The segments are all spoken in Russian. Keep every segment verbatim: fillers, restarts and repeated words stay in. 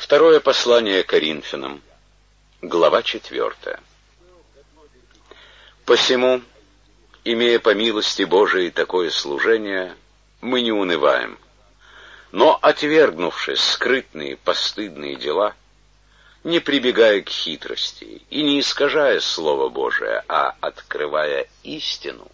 Второе послание Коринфянам, глава четвертая. Посему, имея по милости Божией такое служение, мы не унываем, но, отвергнувши скрытные постыдные дела, не прибегая к хитрости и не искажая Слово Божие, а открывая истину,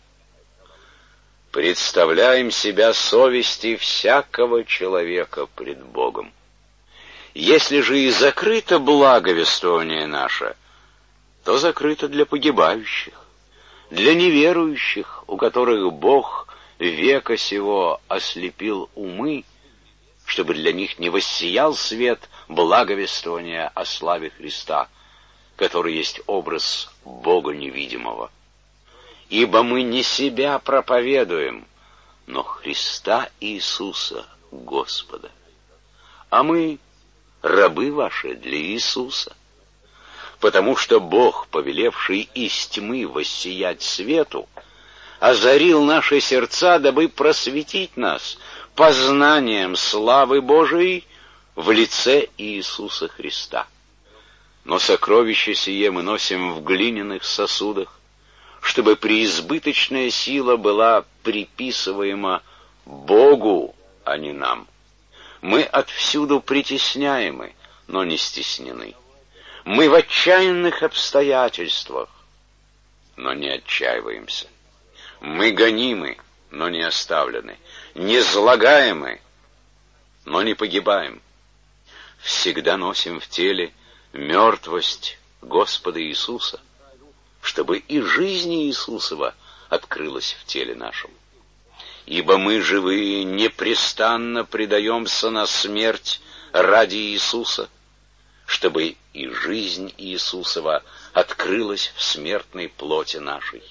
представляем себя совести всякого человека пред Богом. Если же и закрыто благовествование наше, то закрыто для погибающих, для неверующих, у которых Бог века сего ослепил умы, чтобы для них не воссиял свет благовествования о славе Христа, который есть образ Бога невидимого. Ибо мы не себя проповедуем, но Христа Иисуса Господа. А мы рабы ваши для Иисуса, потому что Бог, повелевший из тьмы воссиять свету, озарил наши сердца, дабы просветить нас познанием славы Божией в лице Иисуса Христа. Но сокровище сие мы носим в глиняных сосудах, чтобы преизбыточная сила была приписываема Богу, а не нам. Мы отвсюду притесняемы, но не стеснены. Мы в отчаянных обстоятельствах, но не отчаиваемся. Мы гонимы, но не оставлены. Низлагаемы, но не погибаем. Всегда носим в теле мертвость Господа Иисуса, чтобы и жизнь Иисусова открылась в теле нашем. Ибо мы, живые, непрестанно предаемся на смерть ради Иисуса, чтобы и жизнь Иисусова открылась в смертной плоти нашей.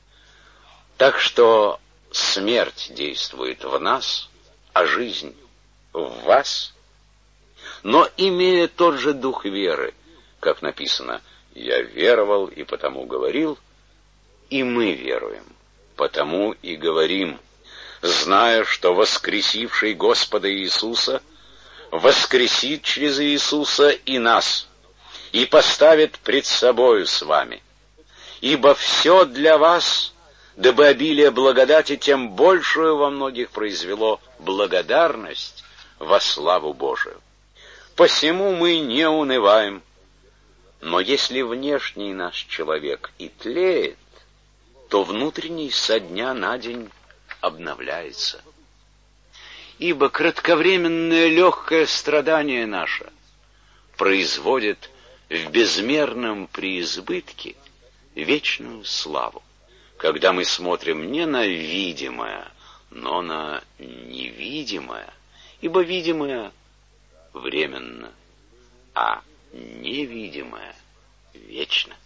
Так что смерть действует в нас, а жизнь в вас. Но имея тот же дух веры, как написано, «Я веровал и потому говорил», и мы веруем, потому и говорим, зная, что воскресивший Господа Иисуса воскресит через Иисуса и нас, и поставит пред собою с вами. Ибо все для вас, дабы обилие благодати тем большую во многих произвело благодарность во славу Божию. Посему мы не унываем, но если внешний наш человек и тлеет, то внутренний со дня на день обновляется. Ибо кратковременное легкое страдание наше производит в безмерном преизбытке вечную славу, когда мы смотрим не на видимое, но на невидимое, ибо видимое временно, а невидимое вечно.